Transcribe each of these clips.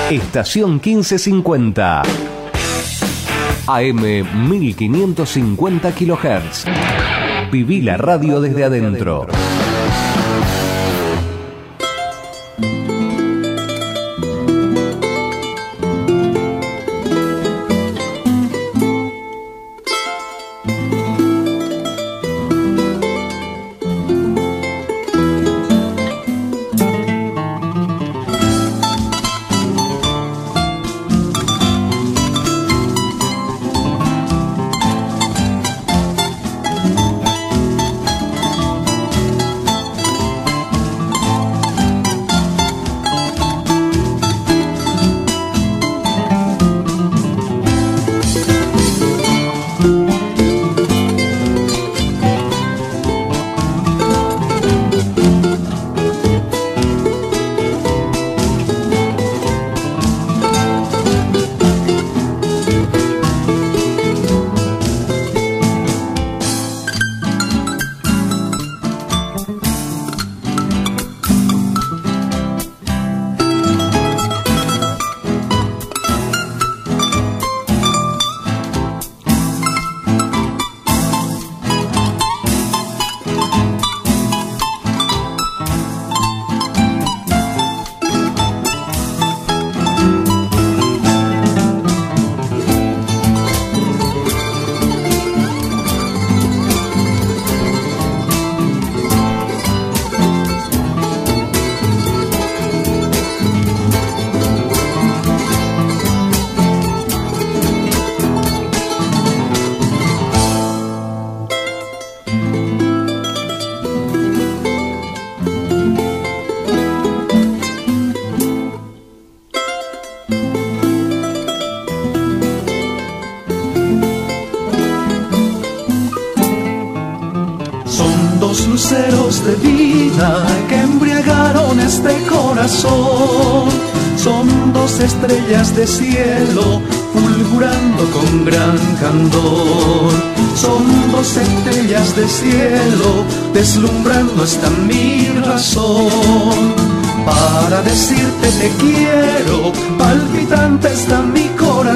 Estación 1550. AM 1550 kHz. Viví la radio desde adentro. Luceros de vida que embriagaron este corazón. Son dos estrellas de cielo fulgurando con gran candor. Son dos estrellas de cielo deslumbrando esta mi razón. Para decirte te quiero, palpitante está mi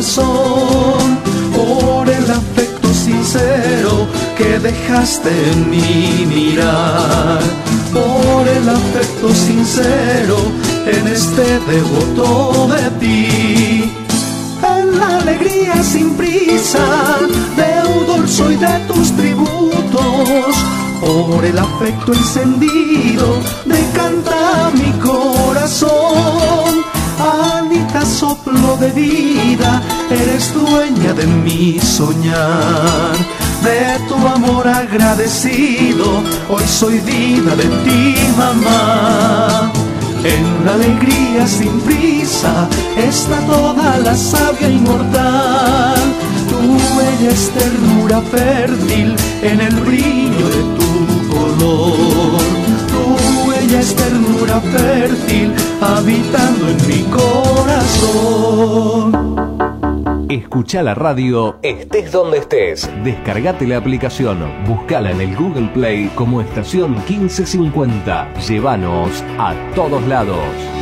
corazón. Por el afecto sincero que dejaste en mi mirar, por el afecto sincero en este devoto de ti. En la alegría sin prisa, deudor soy de tus tributos, por el afecto encendido decanta mi corazón. Anita, soplo de vida, eres dueña de mi soñar. De tu amor agradecido, hoy soy vida de ti, mamá. En la alegría sin prisa está toda la savia inmortal. Tu bella es ternura fértil en el brillo de tu color. Tu bella es ternura fértil habitando en mi corazón. Escucha la radio estés donde estés. Descargate la aplicación, búscala en el Google Play como Estación 1550. Llévanos a todos lados.